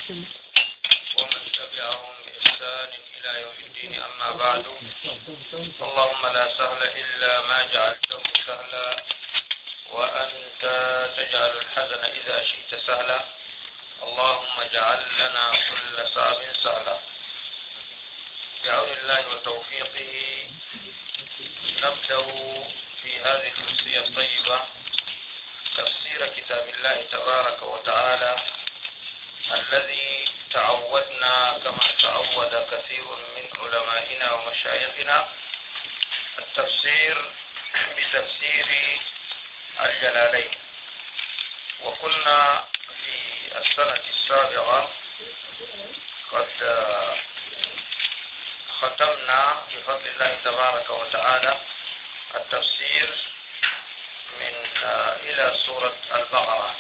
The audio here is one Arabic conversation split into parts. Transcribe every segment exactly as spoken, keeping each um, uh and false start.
ومن تبعهم بإحسان إلى يوم الدين. أما بعد، اللهم لا سهل إلا ما جعلته سهلا، وأنت تجعل الحزن إذا شئت سهلا. اللهم اجعل لنا كل صعب سهلا. بعون الله وتوفيقه نبدأ في هذه الأمسية الطيبة تفسير كتاب الله تبارك وتعالى الذي تعودنا كما تعود كثير من علمائنا ومشايخنا التفسير بتفسير الجلالين. وكنا في السنة السابقة قد ختمنا بفضل الله تبارك وتعالى التفسير من إلى سورة البقرة،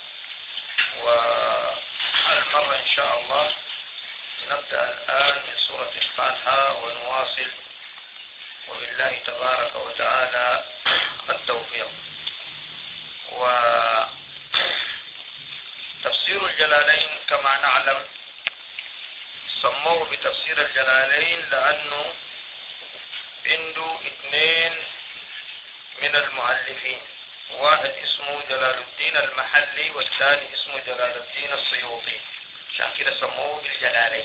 والمرة إن شاء الله نبدأ الآن من سورة الفاتحة ونواصل، وبالله تبارك وتعالى التوفيق. وتفسير الجلالين كما نعلم سموه بتفسير الجلالين لأنه عنده اثنين من المؤلفين، واحد اسمه جلال الدين المحلي والثاني اسمه جلال الدين السيوطي، عشان كده سموه بالجلالين.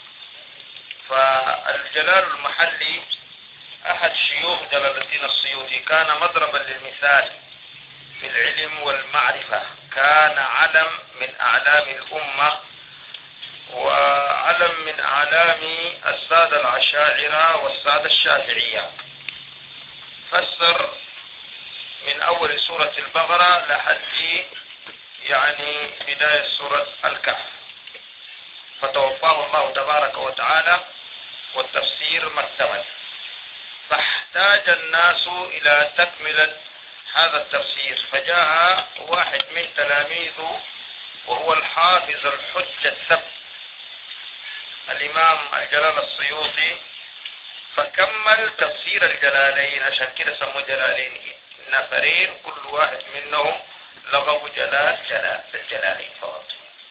فالجلال المحلي أحد شيوخ جلال الدين السيوطي، كان مضربا للمثال في العلم والمعرفة، كان علم من أعلام الأمة وعلم من أعلام السادة العشاعرة والسادة الشافعية. فسر من أول سورة البقرة لحد يعني بداية سورة الكهف، فتوفاه الله تبارك وتعالى والتفسير ما اكتمل، فاحتاج الناس إلى تكملة هذا التفسير، فجاء واحد من تلاميذه وهو الحافظ الحجة الثبت الإمام الجلال السيوطي، فكمل تفسير الجلالين، عشان كده سموه جلالين، نفرين كل واحد منهم لقب جلال جلال الجلالين فقط.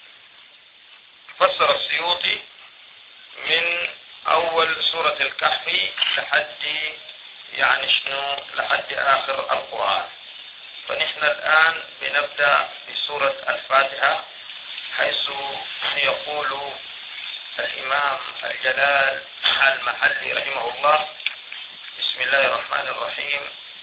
فسر السيوطي من أول سورة الكهف لحد يعني شنو لحد آخر القرآن. فنحن الآن بنبدأ بسورة الفاتحة، حيث يقول الإمام الجلال المحلي رحمه الله: بسم الله الرحمن الرحيم.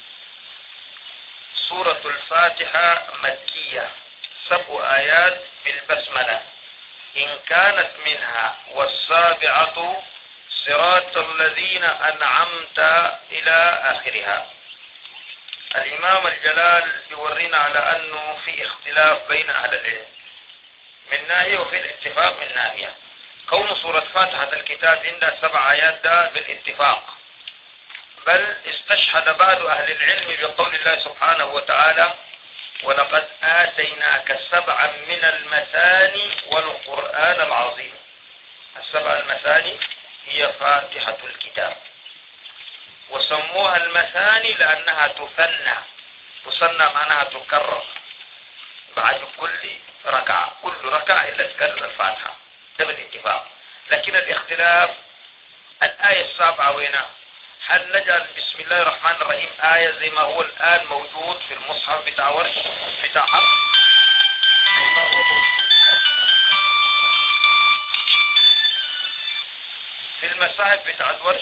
سورة الفاتحة مكية، سبع آيات بالبسملة، إن كانت منها والسابعة صراط الذين أنعمت إلى آخرها. الإمام الجلال يورينا على أنه في اختلاف بين أهل العلم من ناحية وفي الاتفاق من ناحية. كون سورة فاتحة الكتاب عندها سبع آيات ده بالاتفاق، بل استشهد بعض أهل العلم بقول الله سبحانه وتعالى: ولقد آتيناك سبعا من المثاني والقرآن العظيم. السبع المثاني هي فاتحة الكتاب، وسموها المثاني لأنها تثنى، تثنى معناها تكرر بعد كل ركعة، كل ركعة إلا تكرر الفاتحة، ده بالاتفاق. لكن الاختلاف الآية السابعة وينها؟ هل نجعل بسم الله الرحمن الرحيم آية زي ما هو الآن موجود في المصحف بتاع ورش بتاع حق في المصاحف بتاعت ورش،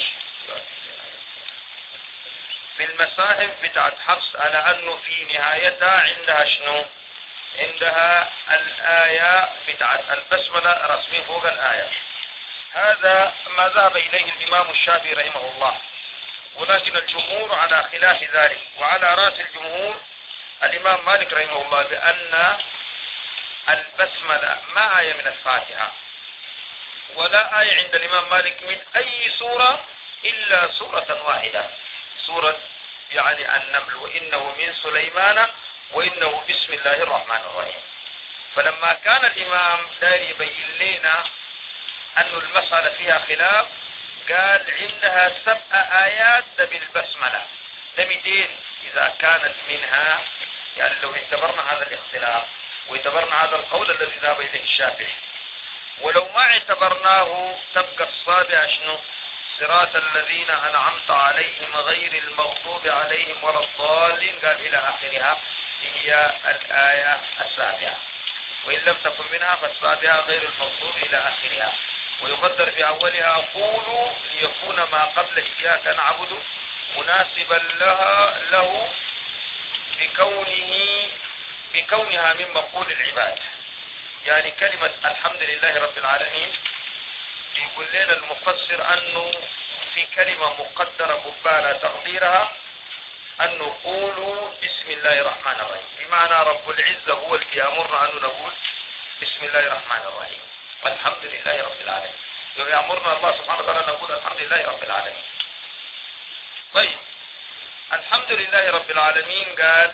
في المصاحف بتاعت حفص، على أنه في نهايتها عندها شنو؟ عندها الآية بتاعت البسملة رسمي فوق الآية. هذا ما ذهب إليه الإمام الشافعي رحمه الله، ولكن الجمهور على خلاف ذلك، وعلى رأس الجمهور الإمام مالك رحمه الله بأن البسملة ما آية من الفاتحة، ولا آية عند الإمام مالك من أي سورة إلا سورة واحدة، سورة يعني النمل، وإنه من سليمان وإنه بسم الله الرحمن الرحيم. فلما كان الإمام داير يبين لنا أن المسألة فيها خلاف، قال عندها سبع آيات بالبسملة، لمئتين إذا كانت منها، يعني لو اعتبرنا هذا الاختلاف واعتبرنا هذا القول الذي ذهب إليه الشافعي، ولو ما اعتبرناه تبقى الصابعة شنو؟ صراط الذين أنعمت عليهم غير المغضوب عليهم ولا الضالين، قال إلى آخرها، هي الآية السابعة. وإن لم تكن منها فالسابعة غير المغضوب إلى آخرها. ويقدر في أولها قولوا ليكون ما قبل إياك نعبد مناسبا لها له بكونه بكونها من مقول العباد. يعني كلمة الحمد لله رب العالمين يقول لنا المفسر أنه في كلمة مقدرة مبالغ تقديرها أن نقول بسم الله الرحمن الرحيم، بمعنى رب العزة هو اللي يأمرنا أن نقول بسم الله الرحمن الرحيم والحمد لله رب العالمين. يأمرنا الله سبحانه وتعالى نقول الحمد لله رب العالمين. طيب، الحمد لله رب العالمين قال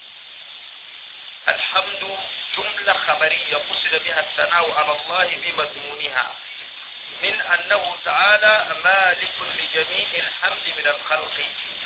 الحمد جملة خبرية قصد بها الثناء على الله بمضمونها من أنه تعالى مالك لجميع الحمد من الخلق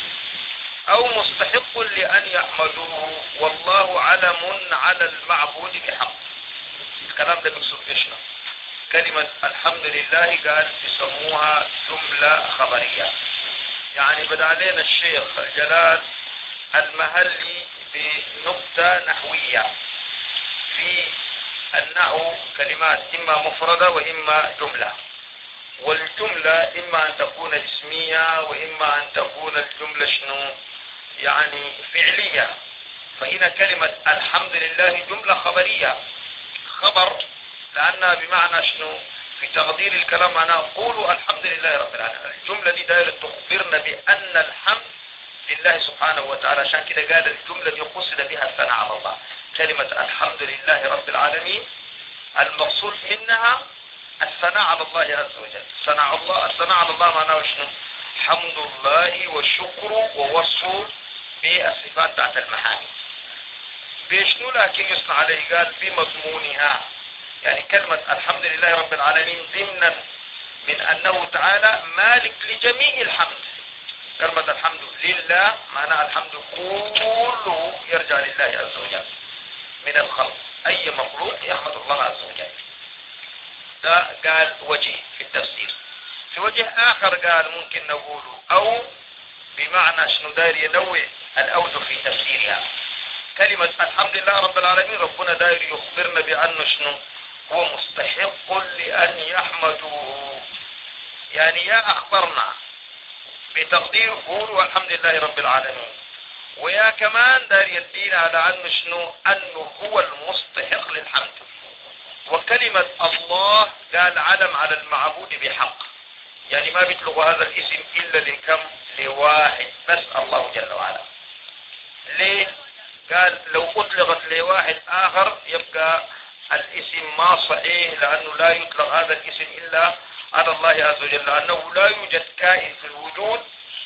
أو مستحق لأن يحمدوه، والله علم على المعبود بحق. الكلام ده بيقصد ايشنا؟ كلمة الحمد لله قال يسموها جملة خبرية. يعني بدأ علينا الشيخ جلال المهلي بنقطة نحوية في النحو، كلمات إما مفردة وإما جملة، والجملة إما أن تكون اسمية وإما أن تكون الجملة شنو يعني فعلية. فهنا كلمة الحمد لله جملة خبرية، خبر لأنها بمعنى شنو في تقدير الكلام معناه قولوا الحمد لله رب العالمين. الجملة دي دائرة تخبرنا بأن الحمد لله سبحانه وتعالى. عشان كده قال الجملة دي قصد بها الثناء على الله. كلمة الحمد لله رب العالمين المقصود منها الثناء على الله عز وجل. ثناء الله، الثناء على الله معناه شنو؟ حمد الله والشكر ووصفه بالصفات تحت المحامد. بشنو لكن يصنع عليه؟ قال بمضمونها. يعني كلمة الحمد لله رب العالمين ضمنا من أنه تعالى مالك لجميع الحمد. كلمة الحمد لله معنى الحمد كله يرجع لله عز وجل من الخلق، أي مخلوق يحمد الله عز وجل. ده قال وجه في التفسير. في وجه آخر قال ممكن نقوله أو بمعنى شنو داير ينوع الأوجه في تفسيرها. كلمة الحمد لله رب العالمين ربنا داير يخبرنا بأنه شنو هو مستحق لأن يحمدوه. يعني يا أخبرنا بتقدير قولوا الحمد لله رب العالمين، ويا كمان داير يدينا على أنه شنو أنه هو المستحق للحمد. وكلمة الله قال علم على المعبود بحق، يعني ما بيطلق هذا الاسم إلا لكم لواحد بس، الله جل وعلا. ليه؟ قال لو أطلقت لواحد آخر يبقى الاسم ما صحيح، لأنه لا يطلق هذا الاسم إلا على الله عز وجل، لأنه لا يوجد كائن في الوجود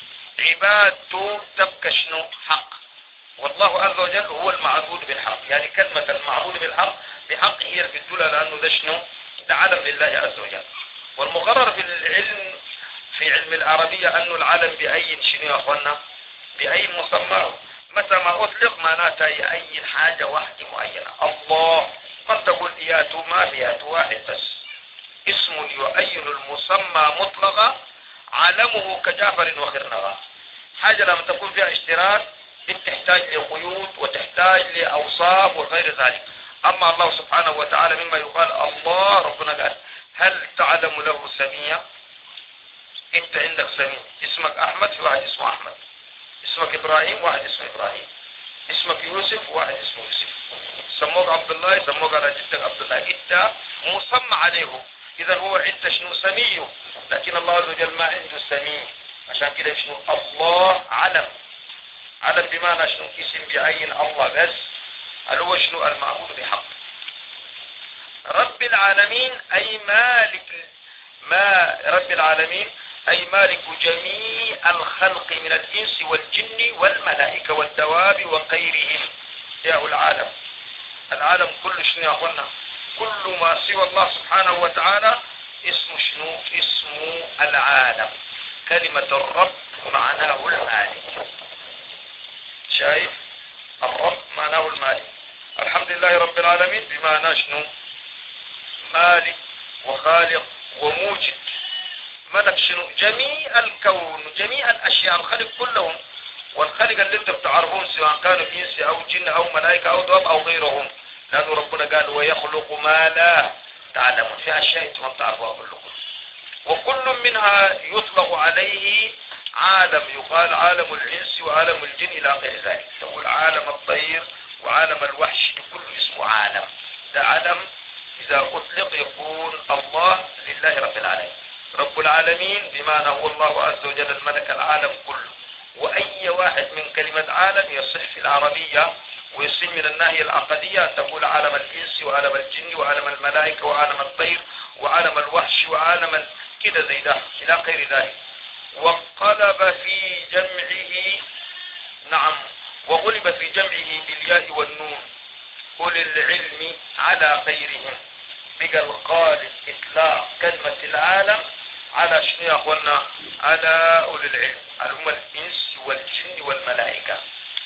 عبادته تبقى شنو حق، والله عز وجل هو المعبود بالحق. يعني كلمة المعبود بالحق بحق هي في الدولة، لأنه ده شنو ده علم لله عز وجل. والمقرر في العلم في علم العربية أنه العلم بأي شنو يا أخوانا بأي مسمى، متى ما أطلق معناتها أي حاجة واحدة معينة. الله ما تقول إياته، ما بياته واحد بس، اسم يؤين المسمى مطلقا علمه كجعفر وخرنغا. حاجة لما تكون فيها اشتراك تحتاج لقيود وتحتاج لأوصاف وغير ذلك. أما الله سبحانه وتعالى مما يقال الله، ربنا قال هل تعلم له سميا؟ انت عندك سمي، اسمك أحمد في واحد اسمه أحمد، اسمك إبراهيم واحد اسمه إبراهيم، اسمك يوسف واحد اسمه يوسف، سموك عبد الله سموك على جدك عبد الله، انت مسمى عليه. إذا هو انت شنو سميه، لكن الله عز وجل ما عنده سمي. عشان كده شنو الله علم، علم بمعنى شنو اسم بعين الله بس، اللي هو شنو المعبود بحق. رب العالمين أي مالك، ما رب العالمين أي مالك جميع الخلق من الإنس والجن والملائكة والدواب وغيرهم. يا العالم، العالم كل شنو يا أخوانا؟ كل ما سوى الله سبحانه وتعالى اسمه شنو؟ اسمه العالم. كلمة الرب معناه المالك. شايف؟ الرب معناه المالك. الحمد لله رب العالمين بمعنى شنو؟ مالك وخالق وموجد. ملك شنو؟ جميع الكون، جميع الاشياء، الخلق كلهم، والخلق اللي انت بتعرفون سواء كانوا انس او جن او ملائكه او دواب او غيرهم، لانه ربنا قال ويخلق ما لا تعلمون، في اشياء انتم ما بتعرفوها كلكم. وكل منها يطلق عليه عالم، يقال عالم الانس وعالم الجن الى غير ذلك. تقول عالم الطير وعالم الوحش، كل اسمه عالم. ده عالم اذا اطلق يكون الله لله رب العالمين. رب العالمين بمعنى هو الله عز وجل الملك العالم كله. واي واحد من كلمة عالم يصح في العربية ويصح من الناحية العقدية أن تقول عالم الانس وعالم الجن وعالم الملائكة وعالم الطير وعالم الوحش وعالم كده زي ده الى غير ذلك. وانقلب في جمعه، نعم، وغلب في جمعه بالياء والنون أولي العلم على غيرهم. بقى الغالب إطلاق كلمة العالم على شنو يا أخوانا؟ على أولي العلم، على هم الإنس والجن والملائكة.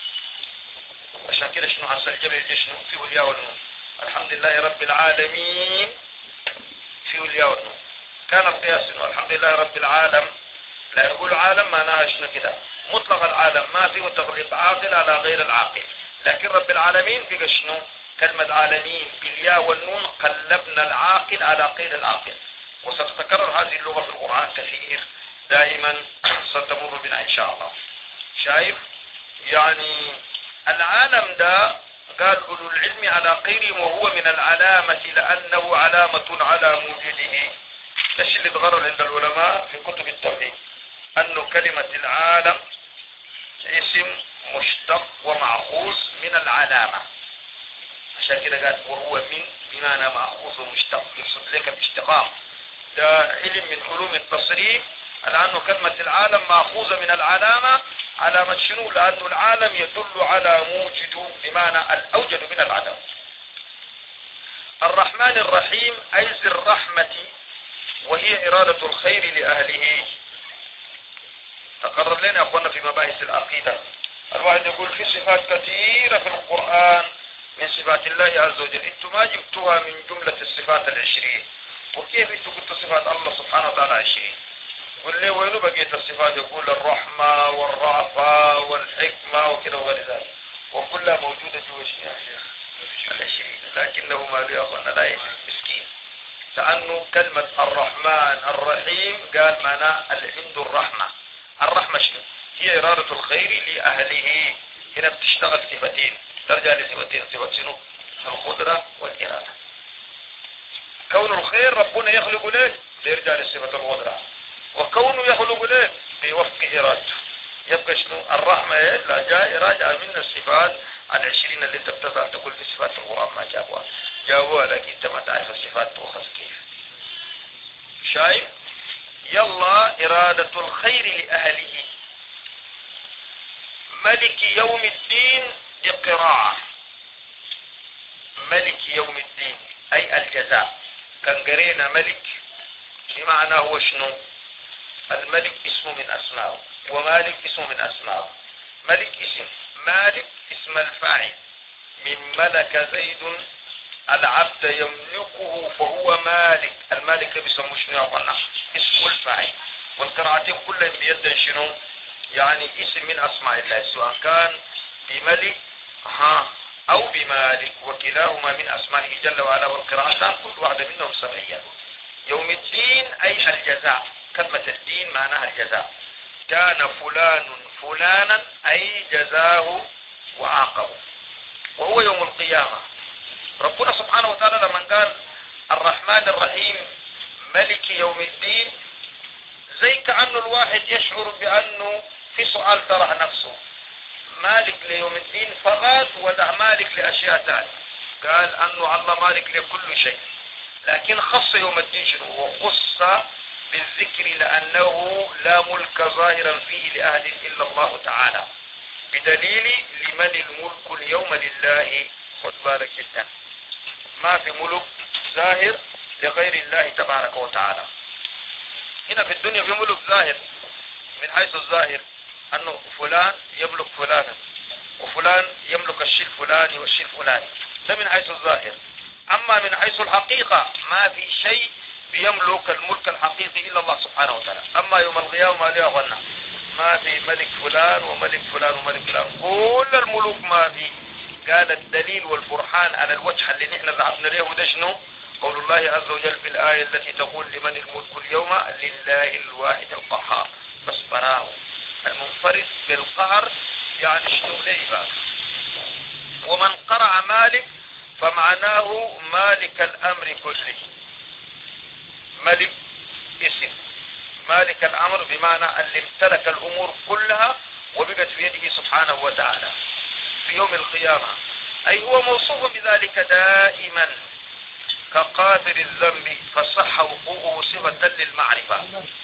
عشان كده شنو حصل الجمع شنو في الياء والنون؟ الحمد لله رب العالمين في الياء والنون. كان القياس انه الحمد لله رب العالم، لا يقول عالم معناها شنو كده؟ مطلق العالم ما فيه تغليق عاقل على غير العاقل. لكن رب العالمين بقى شنو؟ كلمة عالمين بالياء والنون قلبنا العاقل على غير العاقل. وستتكرر هذه اللغة في القرآن كثير دائما ستمر بنا ان شاء الله. شايف؟ يعني العالم ده قال أولو العلم على غيرهم وهو من العلامة لأنه علامة على موجوده. ايش اللي اتغرر عند العلماء في كتب التوحيد؟ انه كلمة العالم اسم مشتق ومأخوذ من العلامة. عشان كده قال وهو من بمعنى مأخوذ ومشتق، يقصد لك باشتقاق. ده علم من علوم التصريف على انه كلمة العالم مأخوذة من العلامة. علامة شنو؟ لانه العالم يدل على موجد بمعنى الاوجد من العدم. الرحمن الرحيم اي ذي الرحمة وهي إرادة الخير لأهله. تقرر لنا أخوانا في مباحث العقيدة. الواحد يقول في صفات كثيرة في القرآن من صفات الله عز وجل، انتم ما جبتوها من جملة الصفات العشرين. وكيف انتم قلتوا صفات الله سبحانه وتعالى عشرين؟ قل لي وينو بقيت الصفات؟ يقول الرحمة والرأفة والحكمة وكذا وغير ذلك، وكلها موجودة جوا يا شيخ العشرين. لكنه ما لي أخوانا لا مسكين، لأنه كلمة الرحمن الرحيم قال معناه العند الرحمة. الرحمة شنو؟ هي إرادة الخير لأهله. هنا بتشتغل صفتين، ترجع لصفتين، صفة شنو؟ القدرة والإرادة. كون الخير ربنا يخلق له بيرجع لصفة القدرة، وكونه يخلق له بوفق إرادته. يبقى شنو؟ الرحمة لا جاء راجع من الصفات العشرين اللي انت بتطلع تقول في صفات القرآن ما جابوها، جابوها لكن انت ما تعرف الصفات تؤخذ كيف. شايف؟ يلا إرادة الخير لأهله. ملك يوم الدين بقراءة ملك يوم الدين أي الجزاء. كان قرينا ملك بمعنى هو شنو؟ الملك اسم من أسمائه، ومالك اسم من أسمائه. ملك اسم، مالك اسم الفاعل من ملك زيد العبد يملكه فهو مالك. المالك بيسموه شنو يا اخوانا؟ اسم الفاعل. والقراءتين كلهم بيد شنو؟ يعني اسم من اسماء الله، سواء كان بملك ها او بمالك، وكلاهما من اسمائه جل وعلا. والقراءتان كل واحده منهم سمعيه. يوم الدين اي الجزاء. كلمه الدين معناها الجزاء. كان فلان فلانا اي جزاه وعاقبه، وهو يوم القيامه. ربنا سبحانه وتعالى لما قال الرحمن الرحيم ملك يوم الدين، زي كأنه الواحد يشعر بأنه في سؤال طرح نفسه، مالك ليوم الدين فقط ولا مالك لأشياء ثانية؟ قال أنه الله مالك لكل شيء، لكن خص يوم الدين شنو؟ وخص بالذكر لأنه لا ملك ظاهرا فيه لأحد إلا الله تعالى، بدليل لمن الملك اليوم لله. خد بالك جدا، ما في ملك ظاهر لغير الله تبارك وتعالى. هنا في الدنيا في ملك ظاهر من حيث الظاهر انه فلان يملك فلانا، وفلان يملك الشيء الفلاني والشيء الفلاني، ده من حيث الظاهر. اما من حيث الحقيقة ما في شيء بيملك الملك الحقيقي إلا الله سبحانه وتعالى. أما يوم القيامة ما ليه غنى، ما في ملك فلان وملك فلان وملك فلان، كل الملوك ما في. قال الدليل والبرهان على الوجه اللي نحن ذهبنا له ده شنو؟ قول الله عز وجل في الآية التي تقول لمن الملك اليوم لله الواحد القهار. بس براه المنفرد بالقهر يعني شنو ليه بقى. ومن قرأ مالك فمعناه مالك الأمر كله. ملك اسم، مالك الأمر بمعنى اللي امتلك الأمور كلها وبقت في يده سبحانه وتعالى في يوم القيامة. أي هو موصوف بذلك دائما كقادر الذنب، فصح وقوعه صفة للمعرفة.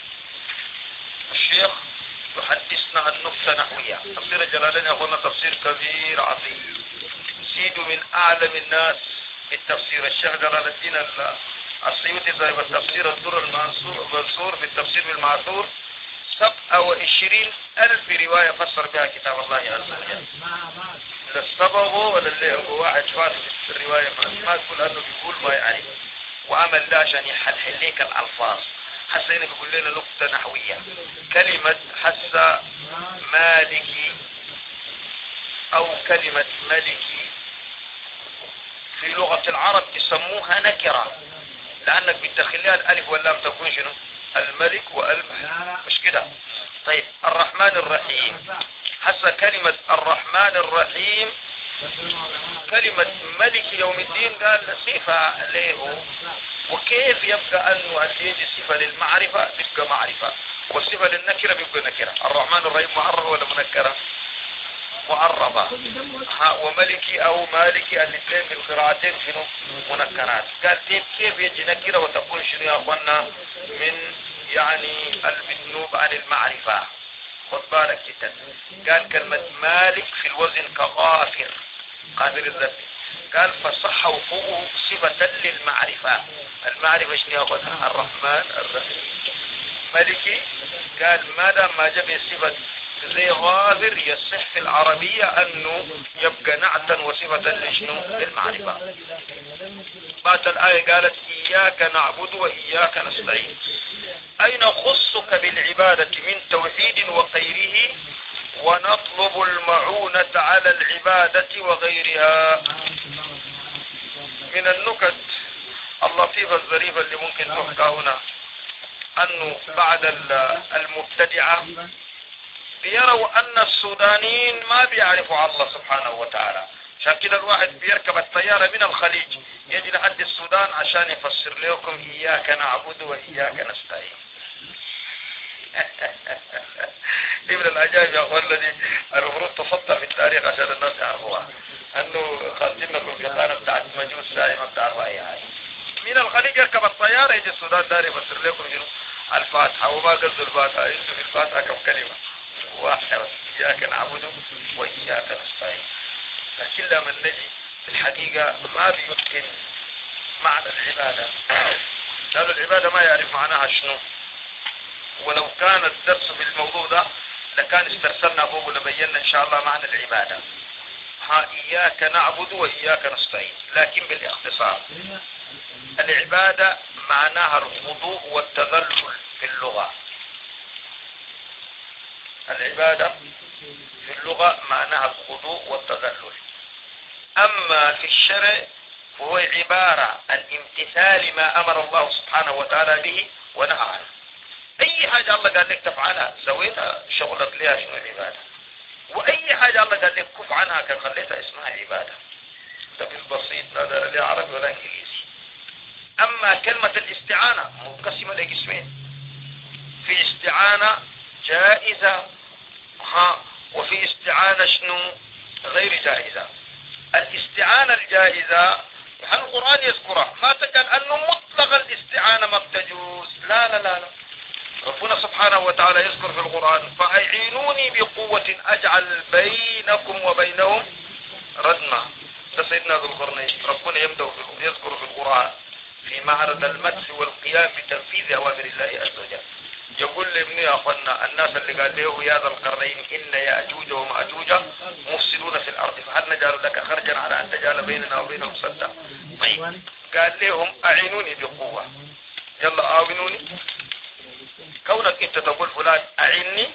الشيخ يحدثنا عن نكتة نحوية. تفسير جلالين يقولنا تفسير كبير عظيم، سيد من أعلم الناس بالتفسير. الشيخ جلال الدين السيوطي صاحب التفسير الدر المنصور في التفسير بالمعثور سبعة وعشرين ألف رواية فسر بها كتاب الله عز وجل. لا استبغوا ولا اللي هو واحد فارس في الرواية ما تقول أنه بيقول ما يعرف، وعمل ده عشان يحلحل ليك الألفاظ. حسا هنا بيقول لنا نقطة نحوية. كلمة حسا مالكي أو كلمة ملكي في لغة العرب يسموها نكرة، لأنك بتدخلها الألف واللام تكون شنو؟ الملك والم، مش كده؟ طيب الرحمن الرحيم، حسا كلمة الرحمن الرحيم كلمة ملك يوم الدين قال صفة له. وكيف يبقى أنه الذي صفة للمعرفة تبقى معرفة، والصفة للنكرة بيبقى نكرة؟ الرحمن الرحيم معرفة ولا منكرة؟ معربة. وملكي أو مالكي الاثنين في القراءتين شنو؟ منكرات. قال كيف كيف يجي نكرة وتكون شنو يا أخوانا من يعني المذنوب عن المعرفة؟ خد بالك جدا. قال كلمة مالك في الوزن كغافر، قادر الذنب. قال فصح وقوعه صفة للمعرفة. المعرفة شنو يا أخوانا؟ الرحمن الرحيم. ملكي قال ما دام ما جاب صفة زي غافر يصح في العربية أنه يبقى نعتا وصفة لشنو؟ للمعرفة. بعد الآية قالت إياك نعبد وإياك نستعين. أين خصك بالعبادة من توحيد وغيره ونطلب المعونة على العبادة وغيرها؟ من النكت اللطيفة الظريفة اللي ممكن تحكى هنا أنه بعد المبتدعة بيروا أن السودانيين ما بيعرفوا الله سبحانه وتعالى، عشان كده الواحد بيركب الطيارة من الخليج يجي لحد السودان عشان يفسر لكم إياك نعبد وإياك نستعين. دي من العجائب يا أخوان الذي المفروض تفضل في التاريخ عشان الناس يعرفوها، أنه خالدينكم في القناة بتاعت مجوس ساي ما بتعرفوا أي حاجة. من الخليج يركب الطيارة يجي السودان داري يفسر لكم شنو الفاتحة، وما قصد الفاتحة، انتوا في الفاتحة كم كلمة واحدة بس، إياك نعبد وإياك نستعين. لكن لما نجي في الحقيقة ما بيمكن معنى العبادة، لأن العبادة ما يعرف معناها شنو. ولو كان الدرس في الموضوع ده لكان استرسلنا فوق ولبينا إن شاء الله معنى العبادة. ها إياك نعبد وإياك نستعين، لكن بالاختصار العبادة معناها الخضوع والتذلل في اللغة. العبادة في اللغة معناها الخضوع والتذلل. أما في الشرع فهو عبارة عن امتثال ما أمر الله سبحانه وتعالى به ونهى عنه. أي حاجة الله قال لك تفعلها سويتها شغلت لها شنو العبادة، وأي حاجة الله قال لك كف عنها كان خليتها اسمها عبادة. ده بالبسيط لا لا عربي ولا إنجليزي. أما كلمة الاستعانة منقسمة لقسمين، في استعانة جائزة ها وفي استعانة شنو غير جائزة. الاستعانة الجائزة يعني القرآن يذكرها، ما تقال أنه مطلق الاستعانة ما بتجوز، لا لا لا لا. ربنا سبحانه وتعالى يذكر في القرآن فأعينوني بقوة أجعل بينكم وبينهم ردما. ده سيدنا ذو القرنين ربنا يبدأ يذكر في القرآن في معرض المدح والقيام بتنفيذ أوامر الله عز وجل. يقول لابن يا أخوانا الناس اللي قال له يا ذا القرنين إن يأجوج ومأجوج مفسدون في الأرض فهل نجعل لك خرجا على أن تجعل بيننا وبينهم سدا؟ طيب قال لهم أعينوني بقوة. يلا آونوني. كونك انت تقول فلان أعني،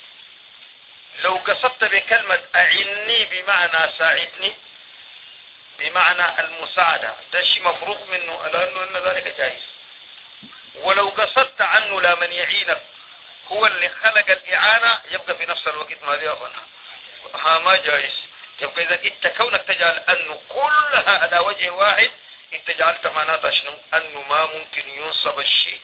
لو قصدت بكلمة أعني بمعنى ساعدني، بمعنى المساعدة، ده شيء مفروغ منه لأنه إن ذلك جائز. ولو قصدت عنه لا من يعينك هو اللي خلق الإعانة، يبقى في نفس الوقت ما دي أخونا ها ما جائز. يبقى إذا انت كونك تجعل أنه كلها على وجه واحد، انت جعلت معناتها شنو؟ أنه ما ممكن ينصب الشيء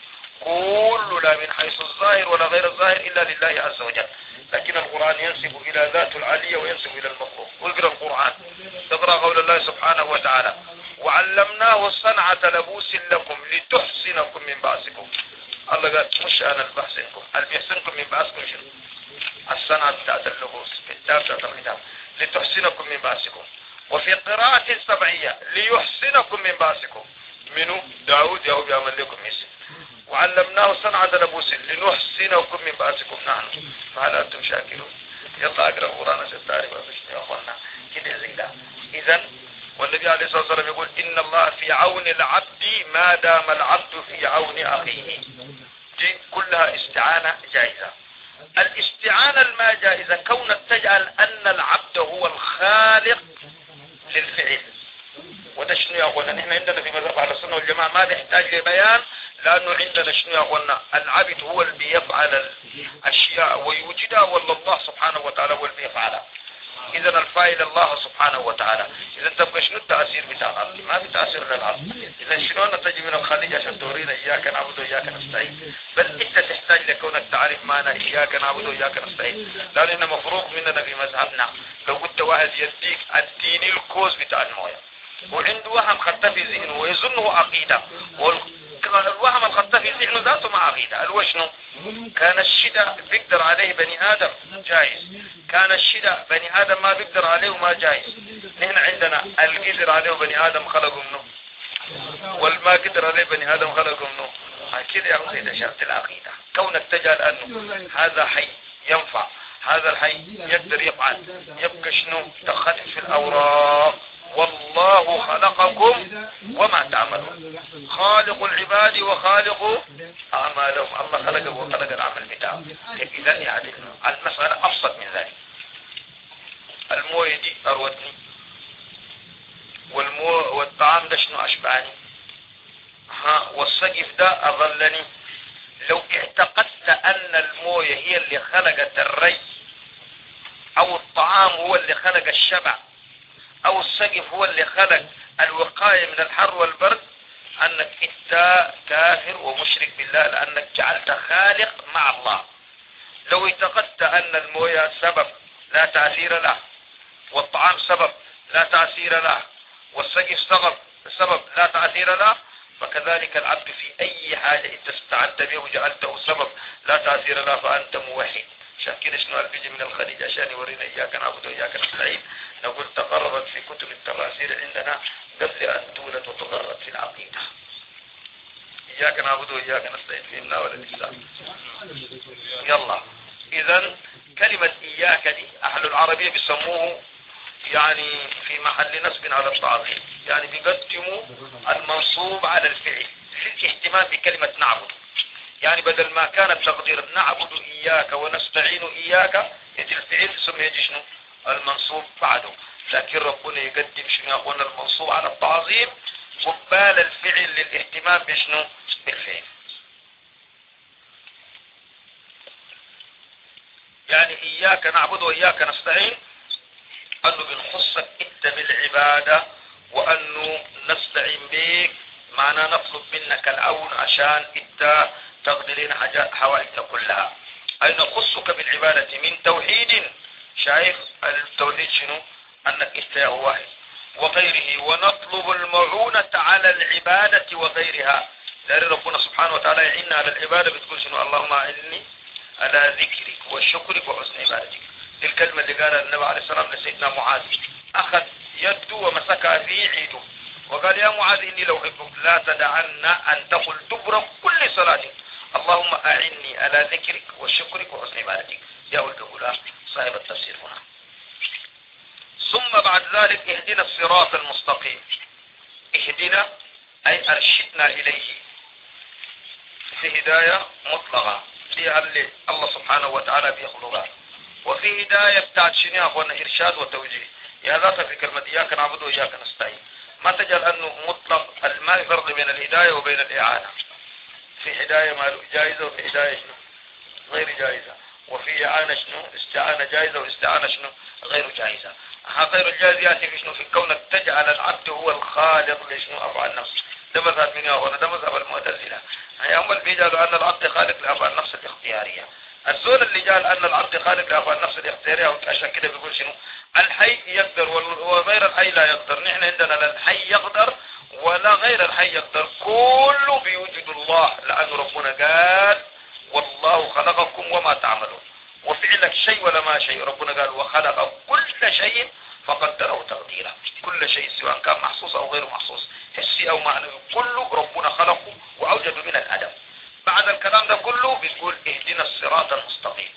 كل لا من حيث الظاهر ولا غير الظاهر إلا لله عز وجل. لكن القرآن ينسب إلى ذات العالية وينسب إلى المخلوق. واقرأ القرآن، تقرأ قول الله سبحانه وتعالى: وعلمناه صنعة لبوس لكم لتحسنكم من بأسكم. الله قال مش أنا اللي بحسنكم، اللي بيحسنكم من بأسكم شنو؟ الصنعة بتاعت اللبوس في الكتاب بتاعت الكتاب لتحسنكم من بأسكم. وفي قراءة سبعية ليحسنكم من بأسكم. منو؟ داود يهو بيعمل لكم يسن. وعلمناه صنعة لبوس لنحسنكم من بأسكم نحن فهل أنتم شاكرون؟ يلا أقرأ القرآن ستاري وفشني يا أخوانا كده زي ده. إذن والنبي عليه الصلاة والسلام يقول: إن الله في عون العبد ما دام العبد في عون أخيه. دي كلها استعانة جائزة. الاستعانة الما جائزة كونك تجعل أن العبد هو الخالق للفعل. وده شنو يا أخوانا؟ نحن عندنا في مذهب أهل السنة والجماعة ما بيحتاج لبيان، لأنه عندنا شنو يا أخوانا؟ العبد هو اللي بيفعل الأشياء ويوجدها، ولا الله سبحانه وتعالى هو اللي بيفعلها. إذا الفاعل الله سبحانه وتعالى. إذا تبقى شنو التأثير بتاع العبد؟ ما في تأثير للعبد. إذا شنو نتجي من الخليج عشان تورينا إياك نعبد وإياك نستعين؟ بل أنت تحتاج لكونك تعرف معنى إياك نعبد وإياك نستعين، لأن إحنا مفروغ مننا في مذهبنا. لو قلت واحد يديك الدين الكوز بتاع المويه وعنده وهم خطة في ذهنه ويظنه عقيدة، والوهم الخطة في ذهنه ذاته مع عقيدة. الوشنو كان الشدة بيقدر عليه بني آدم جائز، كان الشدة بني آدم ما بيقدر عليه ما جائز. نحن عندنا القدر عليه بني آدم خلقه منه، والما قدر عليه بني آدم خلقه منه. كده يا أخي ده شرط العقيدة. كونك تجعل أنه هذا حي ينفع، هذا الحي يقدر يفعل، يبقى شنو تخلف في الأوراق. والله خلقكم وما تعملون، خالق العباد وخالق أعمالهم. الله خلقه وخلق العمل بتاعه. إذا يعني المسألة أبسط من ذلك. المويه دي أروتني، والمو والطعام ده شنو أشبعني، ها والسقف ده أظلني. لو اعتقدت أن المويه هي اللي خلقت الري، أو الطعام هو اللي خلق الشبع، او السقف هو اللي خلق الوقاية من الحر والبرد، انك انت كافر ومشرك بالله، لانك جعلت خالق مع الله. لو اعتقدت ان المويه سبب لا تأثير له، والطعام سبب لا تأثير له، والسقف سبب سبب لا تأثير له، فكذلك العبد في اي حاجة انت استعنت به وجعلته سبب لا تأثير له فانت موحد. عشان كده شنو بيجي من الخليج عشان يورينا اياك نعبد واياك نستعين. نقول تقربت في كتب التفاسير عندنا قبل ان تولد وتقرب في العقيده. اياك نعبد واياك نستعين فينا ولا الاسلام. يلا اذا كلمه اياك دي اهل العربيه بيسموه يعني في محل نسب على التعظيم، يعني بيقدموا المنصوب على الفعل في الاهتمام بكلمه نعبد. يعني بدل ما كان التقدير نعبد إياك ونستعين إياك، يجي الفعل ثم يجي شنو المنصوب بعده. لكن ربنا يقدم شنو يقولنا المنصوب على التعظيم قبال الفعل للاهتمام بشنو بالفعل. يعني إياك نعبد وإياك نستعين أنه بنخصك إنت بالعبادة، وأنه نستعين بك معنا نطلب منك العون عشان إنت تقضي لنا حاجات حوائجنا كلها. أي نخصك بالعبادة من توحيد، شايف التوحيد شنو؟ أنك إله واحد وغيره، ونطلب المعونة على العبادة وغيرها. لأن ربنا سبحانه وتعالى يعيننا على العبادة، بتقول شنو؟ اللهم أعني على ذكرك وشكرك وحسن عبادتك. دي الكلمة اللي قالها النبي عليه الصلاة والسلام لسيدنا معاذ، أخذ يده ومسكها في عيده وقال: يا معاذ إني لو أحبك لا تدعن أن تقل دبر كل صلاة اللهم أعني على ذكرك وشكرك وحسن عبادتك. يا ولد الغلام صاحب التفسير هنا. ثم بعد ذلك اهدنا الصراط المستقيم. اهدنا أي أرشدنا إليه. في هداية مطلقة دي اللي الله سبحانه وتعالى بيخلقها، وفي هداية بتاعت شنو يا اخوانا إرشاد وتوجيه. يا ذات في كلمة إياك نعبد وإياك نستعين، ما تجعل أنه مطلق ما يفرق بين الهداية وبين الإعانة. في هداية ما جائزة وفي هداية شنو غير جائزة، وفي إعانة شنو استعانة جائزة واستعانة شنو غير جائزة. غير الجائز يأتي في شنو في كونك تجعل العبد هو الخالق لشنو أفعال النفس. ده مذهب من يا ده مذهب المعتزلة، هي هم اللي بيجعلوا أن العبد خالق لأفعال النفس الاختيارية. الزول اللي جعل أن العبد خالق لأفعال النفس الاختيارية وعشان كده بيقول شنو الحي يقدر وغير الحي لا يقدر. نحن عندنا لا الحي يقدر ولا غير الحي يقدر، كله بيوجد الله، لأن ربنا قال والله خلقكم وما تعملون، وفعلك شيء ولا ما شيء. ربنا قال وخلق كل شيء فقدره تقديرا. كل شيء سواء كان محسوس او غير محسوس، حسي او معنوي، كله ربنا خلقه واوجد من العدم. بعد الكلام ده كله بتقول اهدنا الصراط المستقيم،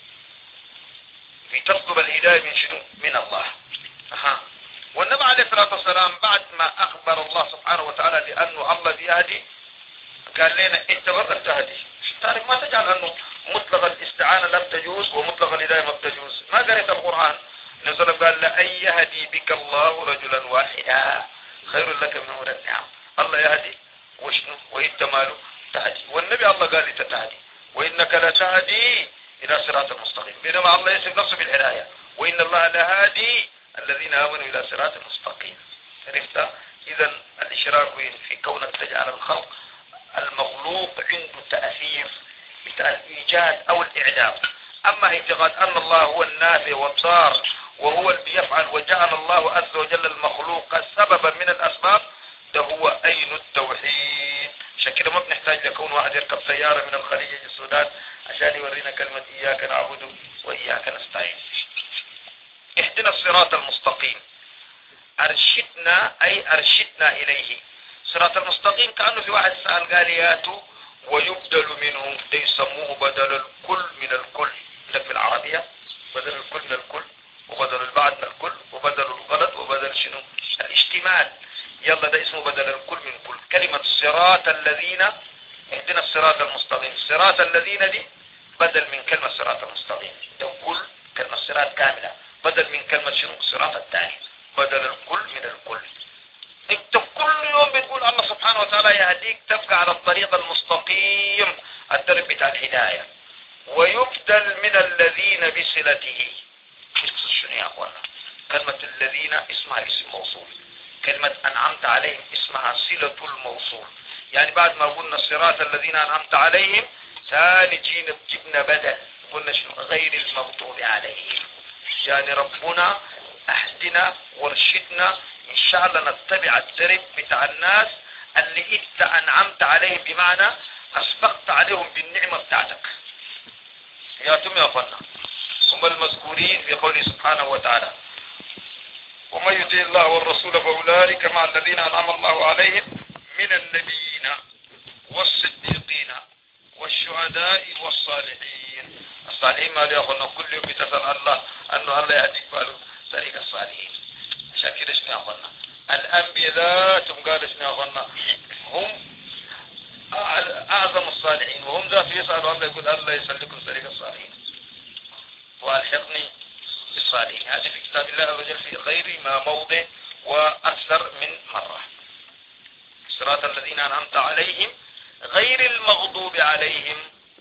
في تطلب الهداية من شنو؟ من الله. أها. والنبي عليه الصلاة والسلام بعد ما اخبر الله سبحانه وتعالى لانه الله بيهدي، قال لنا انت برضه تهدي. تعرف ما تجعل انه مطلق الاستعانة لا تجوز ومطلق الهداية ما تجوز. ما قريت القرآن نزل قال لأن يهدي بك الله رجلا واحدا خير لك من أمور النعم. الله يهدي وشنو وإنت ماله تهدي، والنبي الله قال لي تهدي وإنك لتهدي إلى صراط المستقيم، بينما الله يسمى نفسه بالهداية وإن الله لهادي الذين آمنوا إلى صراط المستقيم. عرفت؟ إذا الإشراك في كونك تجعل الخلق المخلوق عنده تأثير بتاع الإيجاد أو الإعدام. أما اعتقاد أن الله هو النافع والضار وهو اللي بيفعل وجعل الله عز وجل المخلوق سببا من الأسباب، ده هو أين التوحيد. عشان كده ما بنحتاج لكون واحد يركب سيارة من الخليج للسودان عشان يورينا كلمة إياك نعبد وإياك نستعين. اهدنا الصراط المستقيم، أرشدنا أي أرشدنا إليه. صراط المستقيم كأنه في واحد سأل قال ياتوا ويبدل منه، يسموه بدل الكل من الكل. لك في العربية بدل الكل من الكل وبدل البعض من الكل وبدل الغلط وبدل شنو الاشتمال. يلا ده اسمه بدل الكل من كل. كلمة صراط الذين، اهدنا الصراط المستقيم، صراط الذين دي بدل من كلمة صراط المستقيم، ده كل كلمة صراط كاملة بدل من كلمة شنو صراط الثاني، بدل الكل من الكل. انت كل يوم بتقول الله سبحانه وتعالى يهديك تبقى على الطريق المستقيم، الطريق بتاع الهداية. ويبدل من الذين بصلته. شنو يا اخوانا؟ كلمة الذين اسمها اسم موصول، كلمة انعمت عليهم اسمها صلة الموصول. يعني بعد ما قلنا الصراط الذين انعمت عليهم ثاني جينا جبنا بدل، قلنا شنو غير المغضوب عليهم. يعني ربنا اهدنا وارشدنا ان شاء الله نتبع الدرب بتاع الناس اللي انت انعمت عليهم، بمعنى اسبقت عليهم بالنعمة بتاعتك. يا تم يا فنا هم المذكورين في قوله سبحانه وتعالى ومن يطع الله والرسول فاولئك مع الذين انعم الله عليهم من النبيين والصديقين والشهداء والصالحين. الصالحين ما ياخذنا كل يوم بتسال الله انه الله يهديك فعلوا طريق الصالحين. عشان كده شنو ياخذنا الانبياء ذاتهم قالوا شنو ياخذنا هم اعظم الصالحين، وهم ذات يسالوا الله يقول الله يسلكم طريق الصالحين والحقني بالصالحين. هذا في كتاب الله عز وجل في غير ما موضع واكثر من مره. صراط الذين انعمت عليهم غير المغضوب عليهم،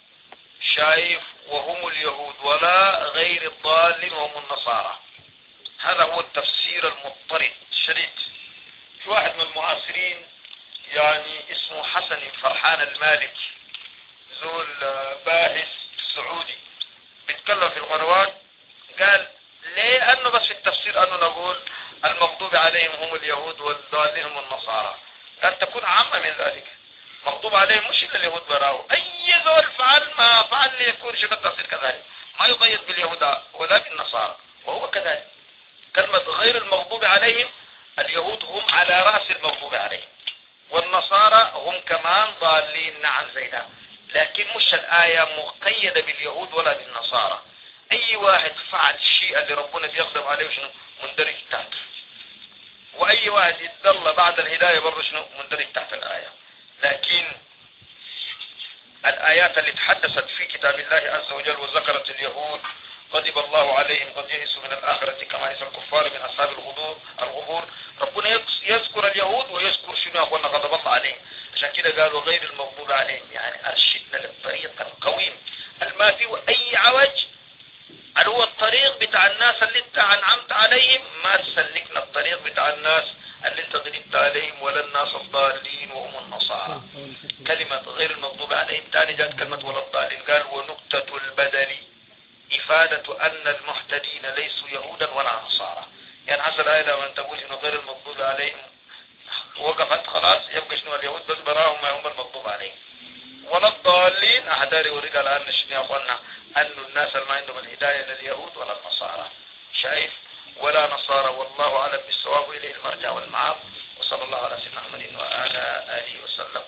شايف وهم اليهود، ولا غير الضالين وهم النصارى. هذا هو التفسير المضطرد الشديد. في واحد من المعاصرين يعني اسمه حسن فرحان المالكي، زول باحث سعودي، بيتكلم في القنوات قال ليه انه بس في التفسير انه نقول المغضوب عليهم هم اليهود والضالين هم النصارى، قال تكون عامة من ذلك. مغضوب عليهم مش الا اليهود براو، اي زول فعل ما فعل ليكون شبه التفسير كذلك، ما يقيد باليهود ولا بالنصارى، وهو كذلك. كلمة غير المغضوب عليهم اليهود هم على رأس المغضوب عليهم، والنصارى هم كمان ضالين نعم زي ده، لكن مش الآية مقيدة باليهود ولا بالنصارى. أي واحد فعل الشيء اللي ربنا بيغضب عليه شنو مندرج تحته، وأي واحد يتضل بعد الهداية برضه شنو مندرج تحت الآية. لكن الآيات اللي تحدثت في كتاب الله عز وجل وذكرت اليهود غضب الله عليهم قد يئسوا من الآخرة كما يئس الكفار من أصحاب الغبور الغبور ربنا يذكر اليهود ويذكر شنو أخوانا غضب الله عليهم. عشان كده قالوا غير المغضوب عليهم، يعني أرشدنا للطريق القويم الما فيه أي عوج، اللي هو الطريق بتاع الناس اللي انت أنعمت عليهم، ما تسلكنا الطريق بتاع الناس اللي انت غضبت عليهم ولا الناس الضالين وهم النصارى. كلمة غير المغضوب عليهم تاني جاءت كلمة ولا الضالين، قال ونكتة البدل إفادة أن المحتدين ليسوا يهودا ولا نصارى. يعني حصل آية لما تقول إنه غير المغضوب عليهم وقفت خلاص، يبقى شنو اليهود بس براهم ما هم المغضوب عليهم ولا الضالين. أحداري ورقال أن شنو يا أخوانا أن الناس اللي ما عندهم الهداية لليهود ولا النصارى، شايف، ولا نصارى. والله أعلم بالصواب، إليه المرجع والمعاب. وصلى الله على سيدنا محمد وعلى آله وسلم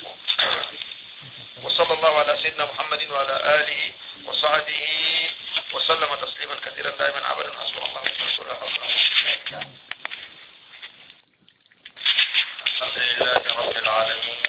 وصلى الله على سيدنا محمد وعلى آله وصحبه وسلم تسليما كثيرا دائما أبدا. حسبنا الله ونعم الوكيل. الحمد لله رب العالمين.